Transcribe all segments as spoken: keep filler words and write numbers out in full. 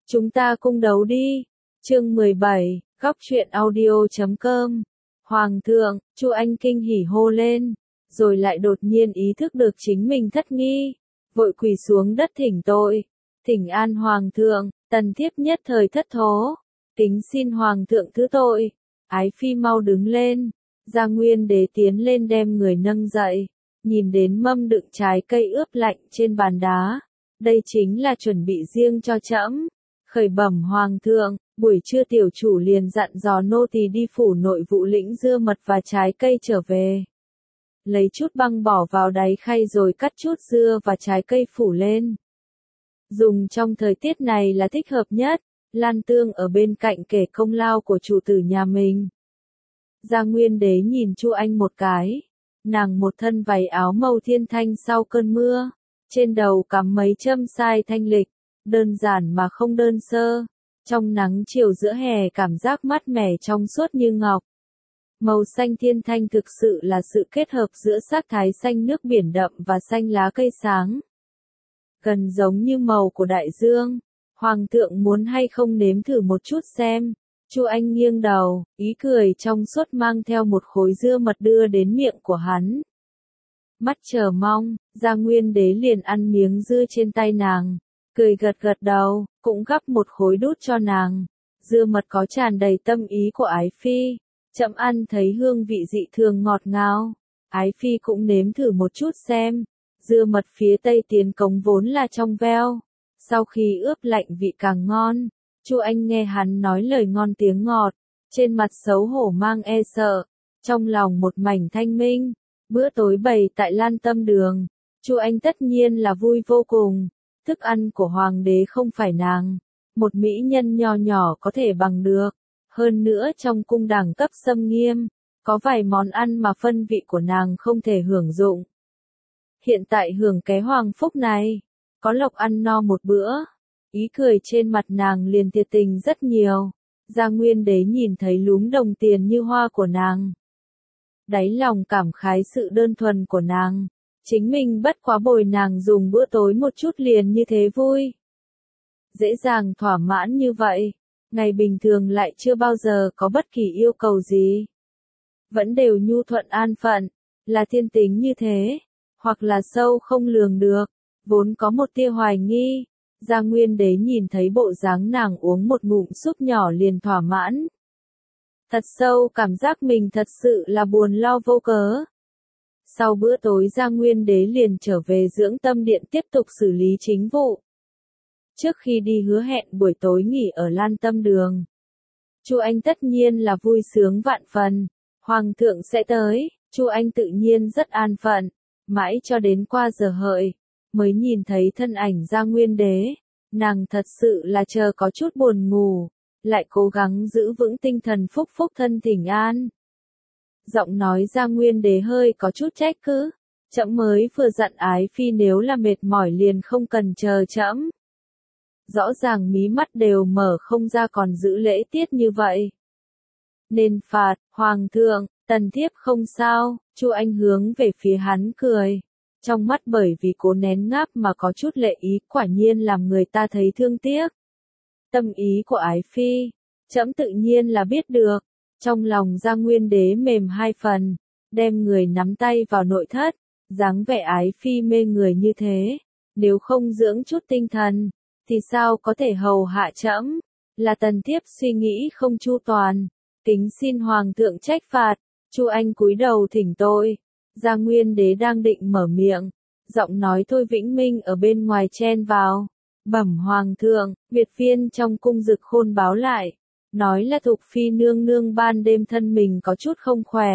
Chúng ta cung đấu đi. Chương mười bảy, góc truyện audio chấm com. Hoàng thượng, Chu Anh kinh hỉ hô lên, rồi lại đột nhiên ý thức được chính mình thất nghi, vội quỳ xuống đất thỉnh tội. Thỉnh an hoàng thượng, tần thiếp nhất thời thất thố, kính xin hoàng thượng thứ tội. Ái phi mau đứng lên. Gia Nguyên Đế tiến lên đem người nâng dậy, nhìn đến mâm đựng trái cây ướp lạnh trên bàn đá. Đây chính là chuẩn bị riêng cho trẫm. Khởi bẩm hoàng thượng, buổi trưa tiểu chủ liền dặn dò nô tỳ đi phủ nội vụ lĩnh dưa mật và trái cây trở về. Lấy chút băng bỏ vào đáy khay rồi cắt chút dưa và trái cây phủ lên. Dùng trong thời tiết này là thích hợp nhất. Lan Tương ở bên cạnh kể công lao của chủ tử nhà mình. Gia Nguyên Đế nhìn Chu Anh một cái. Nàng một thân váy áo màu thiên thanh sau cơn mưa, trên đầu cắm mấy châm sai thanh lịch, đơn giản mà không đơn sơ. Trong nắng chiều giữa hè cảm giác mát mẻ trong suốt như ngọc. Màu xanh thiên thanh thực sự là sự kết hợp giữa sắc thái xanh nước biển đậm và xanh lá cây sáng. Gần giống như màu của đại dương. Hoàng thượng muốn hay không nếm thử một chút xem. Chu Anh nghiêng đầu, ý cười trong suốt mang theo một khối dưa mật đưa đến miệng của hắn. Mắt chờ mong, Gia Nguyên Đế liền ăn miếng dưa trên tay nàng, cười gật gật đầu, cũng gắp một khối đút cho nàng. Dưa mật có tràn đầy tâm ý của Ái Phi, chậm ăn thấy hương vị dị thường ngọt ngào. Ái Phi cũng nếm thử một chút xem. Dưa mật phía Tây Tiến Cống vốn là trong veo, sau khi ướp lạnh vị càng ngon. Chu Anh nghe hắn nói lời ngon tiếng ngọt, trên mặt xấu hổ mang e sợ, trong lòng một mảnh thanh minh. Bữa tối bày tại Lan Tâm Đường, Chu Anh tất nhiên là vui vô cùng. Thức ăn của hoàng đế không phải nàng, một mỹ nhân nho nhỏ có thể bằng được. Hơn nữa trong cung đẳng cấp xâm nghiêm, có vài món ăn mà phân vị của nàng không thể hưởng dụng. Hiện tại hưởng ké hoàng phúc này, có lộc ăn no một bữa. Ý cười trên mặt nàng liền thiệt tình rất nhiều. Gia Nguyên Đế nhìn thấy lúm đồng tiền như hoa của nàng, đáy lòng cảm khái sự đơn thuần của nàng. Chính mình bất quá bồi nàng dùng bữa tối một chút liền như thế vui. Dễ dàng thỏa mãn như vậy. Ngày bình thường lại chưa bao giờ có bất kỳ yêu cầu gì. Vẫn đều nhu thuận an phận. Là thiên tính như thế. Hoặc là sâu không lường được. Vốn có một tia hoài nghi. Gia Nguyên Đế nhìn thấy bộ dáng nàng uống một ngụm súp nhỏ liền thỏa mãn. Thật sâu cảm giác mình thật sự là buồn lo vô cớ. Sau bữa tối Gia Nguyên Đế liền trở về dưỡng tâm điện tiếp tục xử lý chính vụ. Trước khi đi hứa hẹn buổi tối nghỉ ở Lan Tâm Đường. Chu Anh tất nhiên là vui sướng vạn phần. Hoàng thượng sẽ tới, Chu Anh tự nhiên rất an phận. Mãi cho đến qua giờ hợi, mới nhìn thấy thân ảnh Gia Nguyên Đế. Nàng thật sự là chờ có chút buồn ngủ, lại cố gắng giữ vững tinh thần phúc phúc thân thỉnh an. Giọng nói Gia Nguyên Đế hơi có chút trách cứ. Trẫm mới vừa dặn Ái Phi nếu là mệt mỏi liền không cần chờ trẫm. Rõ ràng mí mắt đều mở không ra còn giữ lễ tiết như vậy. Nên phạt, hoàng thượng, tần thiếp không sao. Chu Anh hướng về phía hắn cười. Trong mắt bởi vì cố nén ngáp mà có chút lệ ý, quả nhiên làm người ta thấy thương tiếc. Tâm ý của Ái Phi, trẫm tự nhiên là biết được. Trong lòng Gia Nguyên Đế mềm hai phần, đem người nắm tay vào nội thất, dáng vẻ Ái Phi mê người như thế. Nếu không dưỡng chút tinh thần, thì sao có thể hầu hạ trẫm? Là tần thiếp suy nghĩ không chu toàn, kính xin hoàng thượng trách phạt. Chu Anh cúi đầu thỉnh tội. Gia Nguyên Đế đang định mở miệng, giọng nói Thôi Vĩnh Minh ở bên ngoài chen vào. Bẩm hoàng thượng, Việt viên trong cung Dực Khôn báo lại, nói là Thục Phi nương nương ban đêm thân mình có chút không khỏe,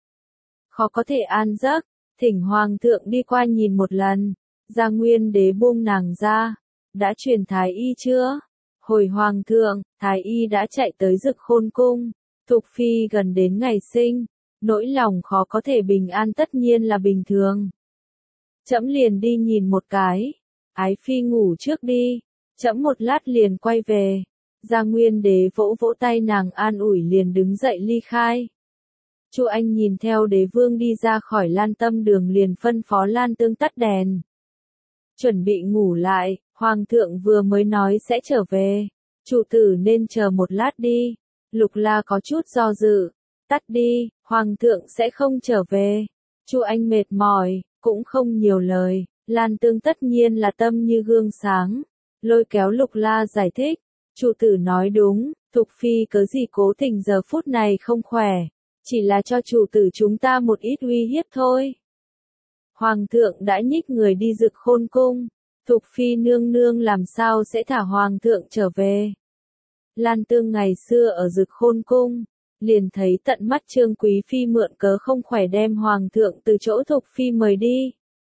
khó có thể an giấc, thỉnh hoàng thượng đi qua nhìn một lần. Gia Nguyên Đế buông nàng ra. Đã truyền thái y chưa? Hồi hoàng thượng, thái y đã chạy tới Dực Khôn cung. Thục Phi gần đến ngày sinh, nỗi lòng khó có thể bình an tất nhiên là bình thường. Trẫm liền đi nhìn một cái. Ái Phi ngủ trước đi, trẫm một lát liền quay về. Gia Nguyên Đế vỗ vỗ tay nàng an ủi liền đứng dậy ly khai. Chu Anh nhìn theo đế vương đi ra khỏi Lan Tâm Đường liền phân phó Lan Tương tắt đèn. Chuẩn bị ngủ lại, hoàng thượng vừa mới nói sẽ trở về. Chủ tử nên chờ một lát đi. Lục La có chút do dự. Tắt đi, Hoàng thượng sẽ không trở về. Chu Anh mệt mỏi, cũng không nhiều lời. Lan Tương tất nhiên là tâm như gương sáng. Lôi kéo Lục La giải thích. Chủ tử nói đúng, Thục Phi cớ gì cố tình giờ phút này không khỏe. Chỉ là cho chủ tử chúng ta một ít uy hiếp thôi. Hoàng thượng đã nhích người đi Dực Khôn cung. Thục Phi nương nương làm sao sẽ thả Hoàng thượng trở về. Lan Tương ngày xưa ở Dực Khôn cung, liền thấy tận mắt Trương Quý Phi mượn cớ không khỏe đem Hoàng thượng từ chỗ Thục Phi mời đi.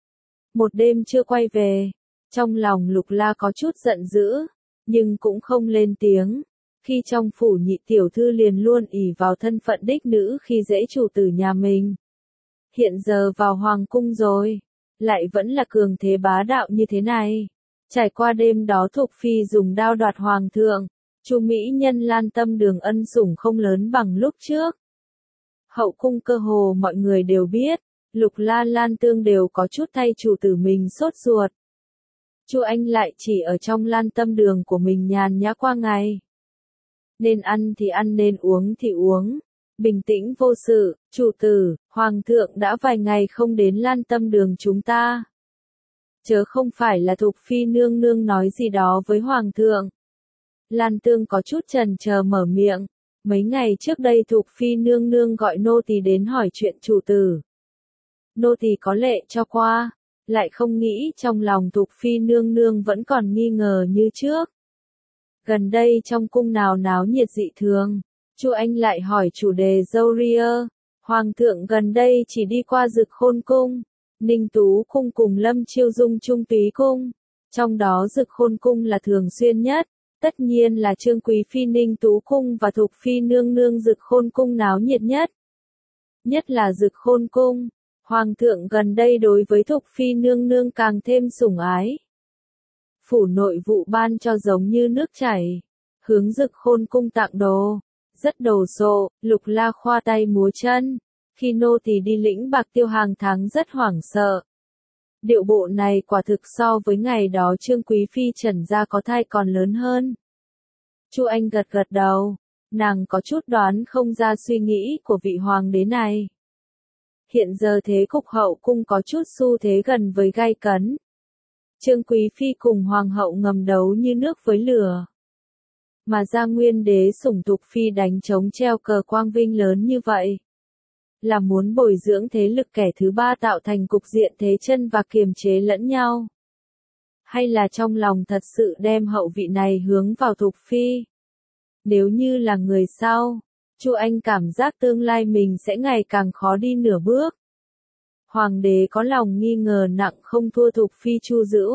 Một đêm chưa quay về, trong lòng Lục La có chút giận dữ, nhưng cũng không lên tiếng. Khi trong phủ nhị tiểu thư liền luôn ỷ vào thân phận đích nữ khi dễ chủ tử nhà mình. Hiện giờ vào Hoàng cung rồi, lại vẫn là cường thế bá đạo như thế này. Trải qua đêm đó Thục Phi dùng đao đoạt Hoàng thượng, Chu Mỹ Nhân Lan Tâm Đường ân sủng không lớn bằng lúc trước. Hậu cung cơ hồ mọi người đều biết, Lục La Lan Tương đều có chút thay chủ tử mình sốt ruột. Chu Anh lại chỉ ở trong Lan Tâm Đường của mình nhàn nhã qua ngày. Nên ăn thì ăn, nên uống thì uống. Bình tĩnh vô sự. Chủ tử, Hoàng thượng đã vài ngày không đến Lan Tâm Đường chúng ta. Chớ không phải là Thục Phi nương nương nói gì đó với Hoàng thượng. Lan Tương có chút chần chờ mở miệng. Mấy ngày trước đây Thục Phi nương nương gọi nô tỳ đến hỏi chuyện chủ tử. Nô tỳ có lệ cho qua, lại không nghĩ trong lòng Thục Phi nương nương vẫn còn nghi ngờ như trước. Gần đây trong cung nào náo nhiệt dị thường, Chu Anh lại hỏi chủ đề dâu ria. Hoàng thượng gần đây chỉ đi qua Dực Khôn cung, Ninh Tú cung cùng Lâm Chiêu Dung Trung Túy cung. Trong đó Dực Khôn cung là thường xuyên nhất, tất nhiên là Trương Quý Phi Ninh Tú cung và Thục Phi nương nương Dực Khôn cung náo nhiệt nhất. Nhất là Dực Khôn cung, Hoàng thượng gần đây đối với Thục Phi nương nương càng thêm sủng ái. Phủ nội vụ ban cho giống như nước chảy, hướng Dực Khôn cung tặng đồ, rất đồ sộ. Lục La khoa tay múa chân, khi nô tỳ đi lĩnh bạc tiêu hàng tháng rất hoảng sợ. Điệu bộ này quả thực so với ngày đó Trương Quý Phi trần gia có thai còn lớn hơn. Chu Anh gật gật đầu, nàng có chút đoán không ra suy nghĩ của vị hoàng đế này. Hiện giờ thế cục hậu cung có chút xu thế gần với gay cấn. Trương Quý Phi cùng Hoàng hậu ngầm đấu như nước với lửa. Mà Gia Nguyên đế sủng Thục Phi đánh trống treo cờ quang vinh lớn như vậy. Là muốn bồi dưỡng thế lực kẻ thứ ba tạo thành cục diện thế chân và kiềm chế lẫn nhau. Hay là trong lòng thật sự đem hậu vị này hướng vào Thục Phi. Nếu như là người sau, Chu Anh cảm giác tương lai mình sẽ ngày càng khó đi nửa bước. Hoàng đế có lòng nghi ngờ nặng không thua Thục Phi Chu Dữu.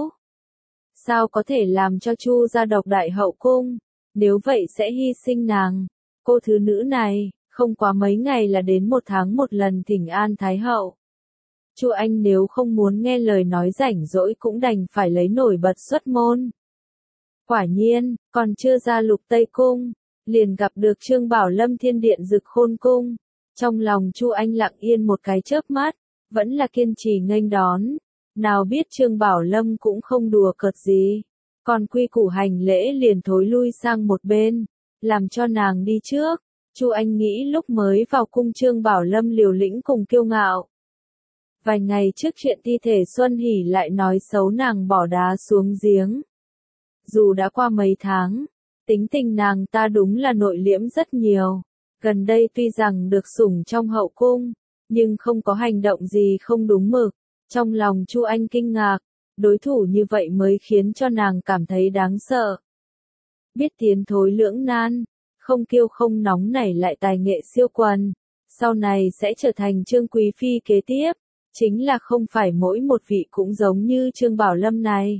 Sao có thể làm cho Chu gia độc đại hậu cung, nếu vậy sẽ hy sinh nàng, cô thứ nữ này, không quá mấy ngày là đến một tháng một lần thỉnh an Thái hậu. Chu Anh nếu không muốn nghe lời nói rảnh rỗi cũng đành phải lấy nổi bật xuất môn. Quả nhiên, còn chưa ra Lục Tây cung, liền gặp được Trương Bảo Lâm Thiên điện Dực Khôn cung. Trong lòng Chu Anh lặng yên một cái chớp mắt, vẫn là kiên trì nghênh đón. Nào biết Trương Bảo Lâm cũng không đùa cợt gì, còn quy củ hành lễ liền thối lui sang một bên, làm cho nàng đi trước. Chu Anh nghĩ lúc mới vào cung Trương Bảo Lâm liều lĩnh cùng kiêu ngạo. Vài ngày trước chuyện thi thể Xuân Hỷ lại nói xấu nàng bỏ đá xuống giếng. Dù đã qua mấy tháng, tính tình nàng ta đúng là nội liễm rất nhiều. Gần đây tuy rằng được sủng trong hậu cung, nhưng không có hành động gì không đúng mực. Trong lòng Chu Anh kinh ngạc, đối thủ như vậy mới khiến cho nàng cảm thấy đáng sợ. Biết tiến thối lưỡng nan, không kiêu không nóng nảy lại tài nghệ siêu quần, sau này sẽ trở thành Trương Quý Phi kế tiếp, chính là không phải mỗi một vị cũng giống như Trương Bảo Lâm này.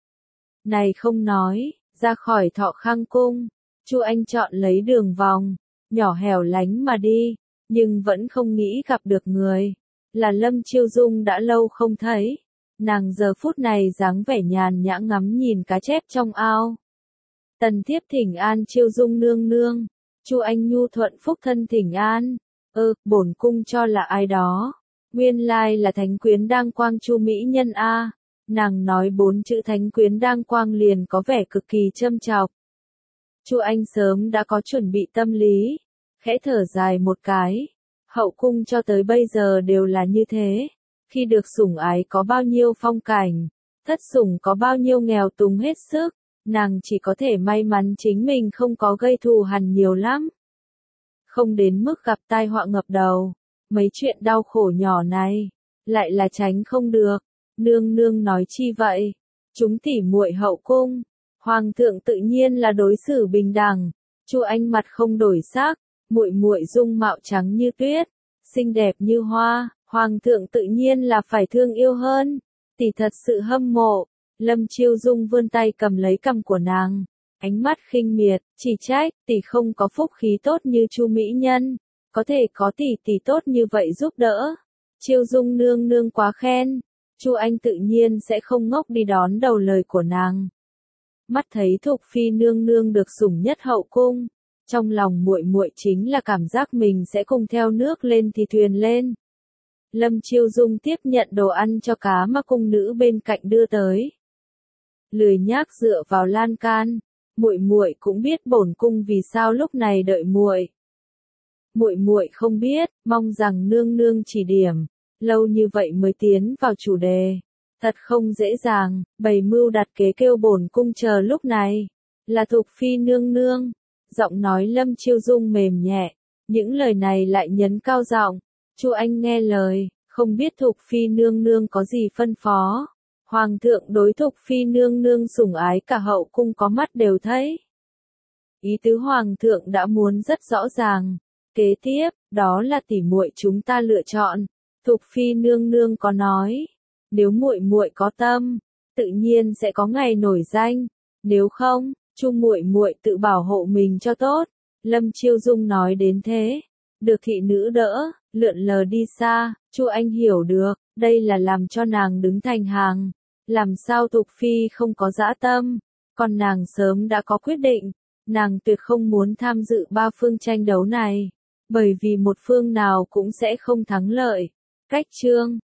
Này không nói, ra khỏi Thọ Khang cung, Chu Anh chọn lấy đường vòng, nhỏ hẻo lánh mà đi, nhưng vẫn không nghĩ gặp được người. Là Lâm Chiêu Dung đã lâu không thấy, nàng giờ phút này dáng vẻ nhàn nhã ngắm nhìn cá chép trong ao. Tần thiếp thỉnh an Chiêu Dung nương nương. Chu Anh nhu thuận phúc thân thỉnh an. Ơ, bổn cung cho là ai đó. Nguyên lai là thánh quyến đang quang Chu Mỹ Nhân a. Nàng nói bốn chữ thánh quyến đang quang liền có vẻ cực kỳ châm chọc. Chu Anh sớm đã có chuẩn bị tâm lý, khẽ thở dài một cái. Hậu cung cho tới bây giờ đều là như thế, khi được sủng ái có bao nhiêu phong cảnh, thất sủng có bao nhiêu nghèo túng hết sức, nàng chỉ có thể may mắn chính mình không có gây thù hằn nhiều lắm. Không đến mức gặp tai họa ngập đầu, mấy chuyện đau khổ nhỏ này, lại là tránh không được. Nương nương nói chi vậy? Chúng tỉ muội hậu cung, hoàng thượng tự nhiên là đối xử bình đẳng. Chu Anh mặt không đổi sắc, muội muội dung mạo trắng như tuyết, xinh đẹp như hoa, hoàng thượng tự nhiên là phải thương yêu hơn. Tỷ thật sự hâm mộ. Lâm Chiêu Dung vươn tay cầm lấy cằm của nàng, ánh mắt khinh miệt, chỉ trách tỷ không có phúc khí tốt như Chu mỹ nhân, có thể có tỷ tỷ tốt như vậy giúp đỡ. Chiêu Dung nương nương quá khen. Chu Anh tự nhiên sẽ không ngốc đi đón đầu lời của nàng. Mắt thấy Thục phi nương nương được sủng nhất hậu cung, trong lòng muội muội chính là cảm giác mình sẽ cùng theo nước lên thì thuyền lên. Lâm Chiêu Dung tiếp nhận đồ ăn cho cá mà cung nữ bên cạnh đưa tới. Lười nhác dựa vào lan can, muội muội cũng biết bổn cung vì sao lúc này đợi muội. Muội muội không biết, mong rằng nương nương chỉ điểm. Lâu như vậy mới tiến vào chủ đề, thật không dễ dàng. Bày mưu đặt kế kêu bổn cung chờ lúc này, là Thục phi nương nương. Giọng nói Lâm Chiêu Dung mềm nhẹ, những lời này lại nhấn cao giọng. Chu Anh nghe lời, không biết Thục phi nương nương có gì phân phó. Hoàng thượng đối Thục phi nương nương sủng ái cả hậu cung có mắt đều thấy. Ý tứ hoàng thượng đã muốn rất rõ ràng. Kế tiếp, đó là tỉ muội chúng ta lựa chọn. Thục phi nương nương có nói, nếu muội muội có tâm, tự nhiên sẽ có ngày nổi danh, nếu không, Chu muội muội tự bảo hộ mình cho tốt. Lâm Chiêu Dung nói đến thế, được thị nữ đỡ, lượn lờ đi xa. Chu Anh hiểu được, đây là làm cho nàng đứng thành hàng. Làm sao Thục phi không có dã tâm, còn nàng sớm đã có quyết định, nàng tuyệt không muốn tham dự ba phương tranh đấu này, bởi vì một phương nào cũng sẽ không thắng lợi. Cách chương